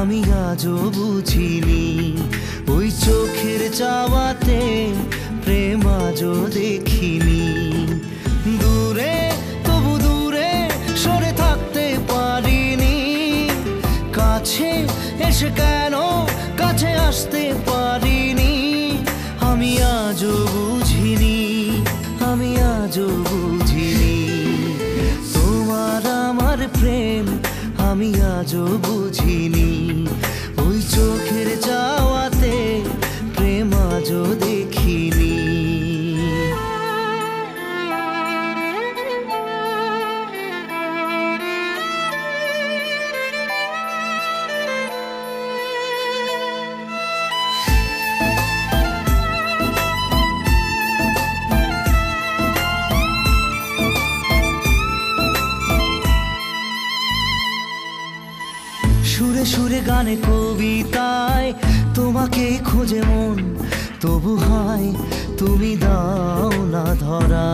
আমি আজও বুঝিনি। ওই চোখের চাওয়াতে প্রেম আজও দেখিনি। দূরে তবু দূরে সরে থাকতে পারিনি। কাছে এসে কেন কাছে আসতে পারিনি। আমি আজও বুঝিনি, আমি আজও বুঝিনি। তোমার আমার প্রেম আমি আজও বুঝিনি। ওই চোখের চাওয়াতে প্রেম আজও দেখিনি। সুরে সুরে গানে কবিতায় তোমাকে খোঁজে মন, তবু হয় তুমি দাও না ধরা।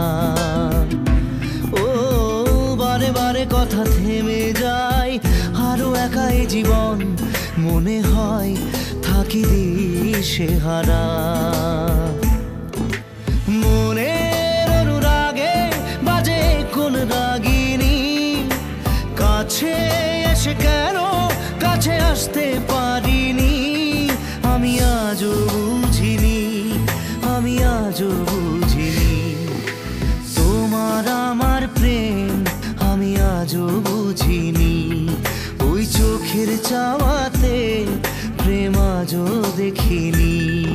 ও বারে বারে কথা থেমে যায়, আরো একা এই জীবন মনে হয় থাকি দিশে হারা। মনের অনুরাগে বাজে কোন রাগিনী, কাছে এসে কেন কাছে আসতে পারিনি। আমি আজও বুঝিনি, আমি আজও বুঝিনি। তোমার আমার প্রেম আমি আজও বুঝিনি। ওই চোখের চাওয়াতে প্রেম আজও দেখিনি।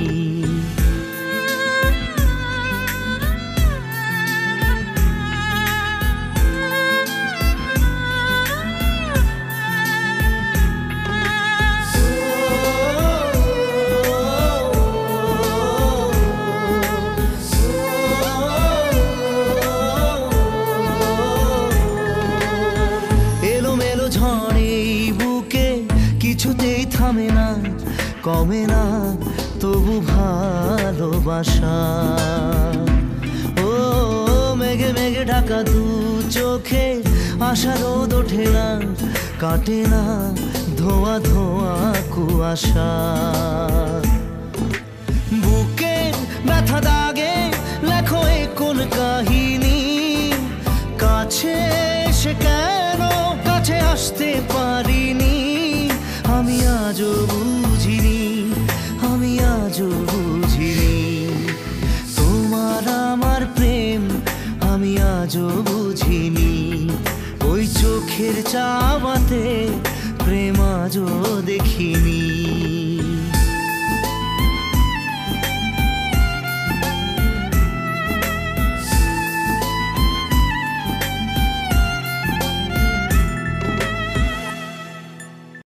কিছুতেই থামে না, কমে না তবু ভালোবাসা। ও মেঘে মেঘে ঢাকা দু চোখে আশা রোদ ওঠে না, কাটে না ধোয়া ধোয়া কুয়াশা। বুকে ব্যথা দাগে লেখো এ কোন কাহিনী।